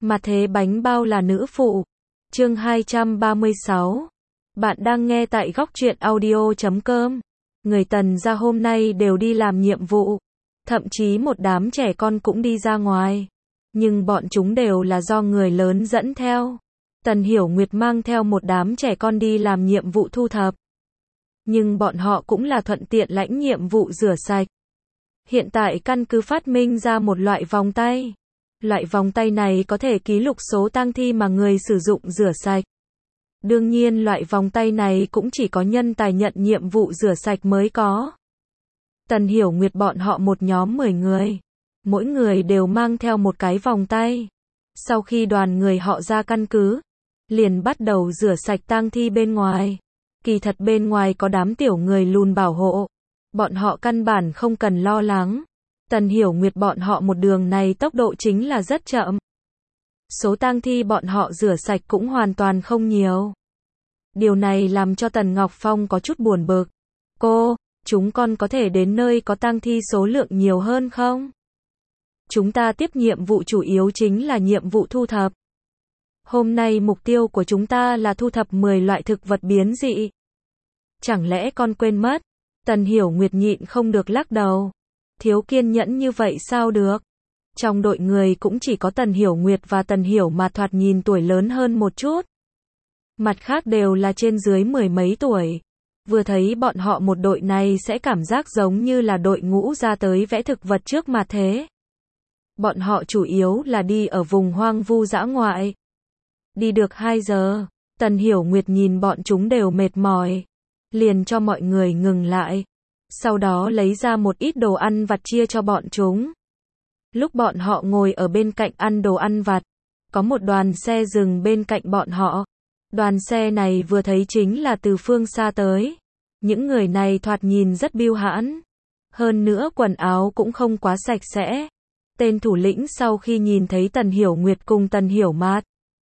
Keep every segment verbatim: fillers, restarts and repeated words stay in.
Mà thế bánh bao là nữ phụ. Chương hai trăm ba mươi sáu. Bạn đang nghe tại góc truyện audio chấm com. Người Tần gia hôm nay đều đi làm nhiệm vụ. Thậm chí một đám trẻ con cũng đi ra ngoài. Nhưng bọn chúng đều là do người lớn dẫn theo. Tần Hiểu Nguyệt mang theo một đám trẻ con đi làm nhiệm vụ thu thập. Nhưng bọn họ cũng là thuận tiện lãnh nhiệm vụ rửa sạch. Hiện tại căn cứ phát minh ra một loại vòng tay. Loại vòng tay này có thể ký lục số tang thi mà người sử dụng rửa sạch. Đương nhiên loại vòng tay này cũng chỉ có nhân tài nhận nhiệm vụ rửa sạch mới có. Tần Hiểu Nguyệt bọn họ một nhóm mười người. Mỗi người đều mang theo một cái vòng tay. Sau khi đoàn người họ ra căn cứ, liền bắt đầu rửa sạch tang thi bên ngoài. Kỳ thật bên ngoài có đám tiểu người lùn bảo hộ. Bọn họ căn bản không cần lo lắng. Tần Hiểu Nguyệt bọn họ một đường này tốc độ chính là rất chậm. Số tang thi bọn họ rửa sạch cũng hoàn toàn không nhiều. Điều này làm cho Tần Ngọc Phong có chút buồn bực. Cô, chúng con có thể đến nơi có tang thi số lượng nhiều hơn không? Chúng ta tiếp nhiệm vụ chủ yếu chính là nhiệm vụ thu thập. Hôm nay mục tiêu của chúng ta là thu thập mười loại thực vật biến dị. Chẳng lẽ con quên mất? Tần Hiểu Nguyệt nhịn không được lắc đầu. Thiếu kiên nhẫn như vậy sao được? Trong đội người cũng chỉ có Tần Hiểu Nguyệt và Tần Hiểu mà thoạt nhìn tuổi lớn hơn một chút. Mặt khác đều là trên dưới mười mấy tuổi. Vừa thấy bọn họ một đội này sẽ cảm giác giống như là đội ngũ ra tới vẽ thực vật trước mà thế. Bọn họ chủ yếu là đi ở vùng hoang vu dã ngoại. Đi được hai giờ, Tần Hiểu Nguyệt nhìn bọn chúng đều mệt mỏi. Liền cho mọi người ngừng lại. Sau đó lấy ra một ít đồ ăn vặt chia cho bọn chúng. Lúc bọn họ ngồi ở bên cạnh ăn đồ ăn vặt, có một đoàn xe dừng bên cạnh bọn họ. Đoàn xe này vừa thấy chính là từ phương xa tới. Những người này thoạt nhìn rất biêu hãn. Hơn nữa quần áo cũng không quá sạch sẽ. Tên thủ lĩnh sau khi nhìn thấy Tần Hiểu Nguyệt cùng Tần Hiểu Mạt,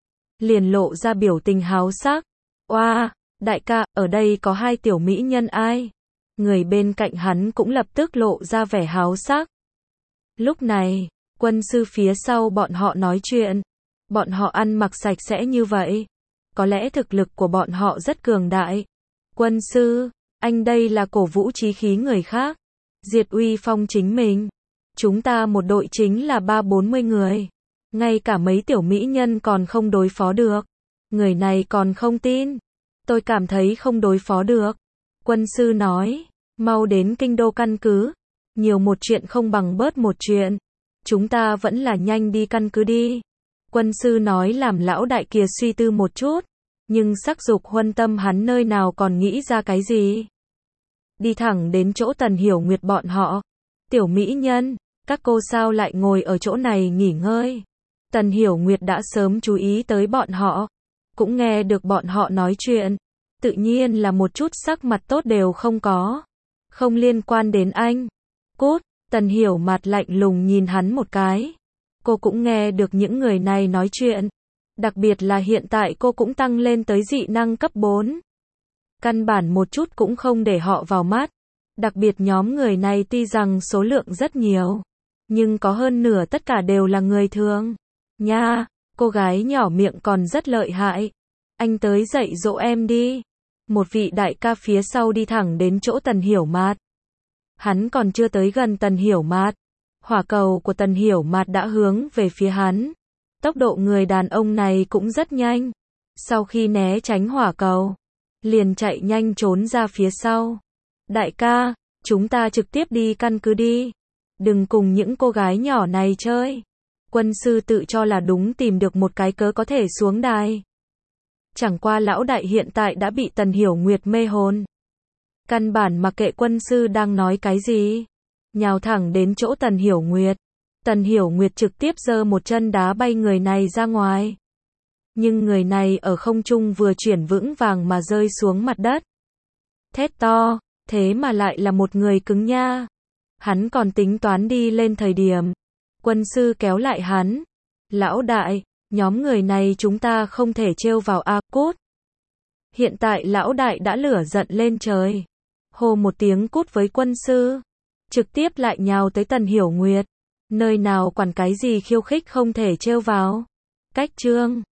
liền lộ ra biểu tình háo sắc. Oa, wow, đại ca, ở đây có hai tiểu mỹ nhân ai? Người bên cạnh hắn cũng lập tức lộ ra vẻ háo sắc. Lúc này, quân sư phía sau bọn họ nói chuyện. Bọn họ ăn mặc sạch sẽ như vậy. Có lẽ thực lực của bọn họ rất cường đại. Quân sư, anh đây là cổ vũ chí khí người khác. Diệt uy phong chính mình. Chúng ta một đội chính là ba bốn mươi người. Ngay cả mấy tiểu mỹ nhân còn không đối phó được. Người này còn không tin. Tôi cảm thấy không đối phó được. Quân sư nói, mau đến kinh đô căn cứ. Nhiều một chuyện không bằng bớt một chuyện. Chúng ta vẫn là nhanh đi căn cứ đi. Quân sư nói làm lão đại kia suy tư một chút. Nhưng sắc dục huân tâm hắn nơi nào còn nghĩ ra cái gì. Đi thẳng đến chỗ Tần Hiểu Nguyệt bọn họ. Tiểu mỹ nhân, các cô sao lại ngồi ở chỗ này nghỉ ngơi. Tần Hiểu Nguyệt đã sớm chú ý tới bọn họ. Cũng nghe được bọn họ nói chuyện. Tự nhiên là một chút sắc mặt tốt đều không có. Không liên quan đến anh. Cút, Tần Hiểu mặt lạnh lùng nhìn hắn một cái. Cô cũng nghe được những người này nói chuyện. Đặc biệt là hiện tại cô cũng tăng lên tới dị năng cấp bốn. Căn bản một chút cũng không để họ vào mắt. Đặc biệt nhóm người này tuy rằng số lượng rất nhiều. Nhưng có hơn nửa tất cả đều là người thường. Nha, cô gái nhỏ miệng còn rất lợi hại. Anh tới dạy dỗ em đi. Một vị đại ca phía sau đi thẳng đến chỗ Tần Hiểu Mạt. Hắn còn chưa tới gần Tần Hiểu Mạt. Hỏa cầu của Tần Hiểu Mạt đã hướng về phía hắn. Tốc độ người đàn ông này cũng rất nhanh. Sau khi né tránh hỏa cầu, liền chạy nhanh trốn ra phía sau. Đại ca, chúng ta trực tiếp đi căn cứ đi. Đừng cùng những cô gái nhỏ này chơi. Quân sư tự cho là đúng tìm được một cái cớ có thể xuống đài. Chẳng qua lão đại hiện tại đã bị Tần Hiểu Nguyệt mê hồn. Căn bản mặc kệ quân sư đang nói cái gì. Nhào thẳng đến chỗ Tần Hiểu Nguyệt. Tần Hiểu Nguyệt trực tiếp giơ một chân đá bay người này ra ngoài. Nhưng người này ở không trung vừa chuyển vững vàng mà rơi xuống mặt đất. Thét to, thế mà lại là một người cứng nha. Hắn còn tính toán đi lên thời điểm. Quân sư kéo lại hắn. Lão đại, nhóm người này chúng ta không thể trêu vào a cút. Hiện tại lão đại đã lửa giận lên trời. Hô một tiếng cút với quân sư. Trực tiếp lại nhào tới Tần Hiểu Nguyệt. Nơi nào quản cái gì khiêu khích không thể trêu vào. Cách chương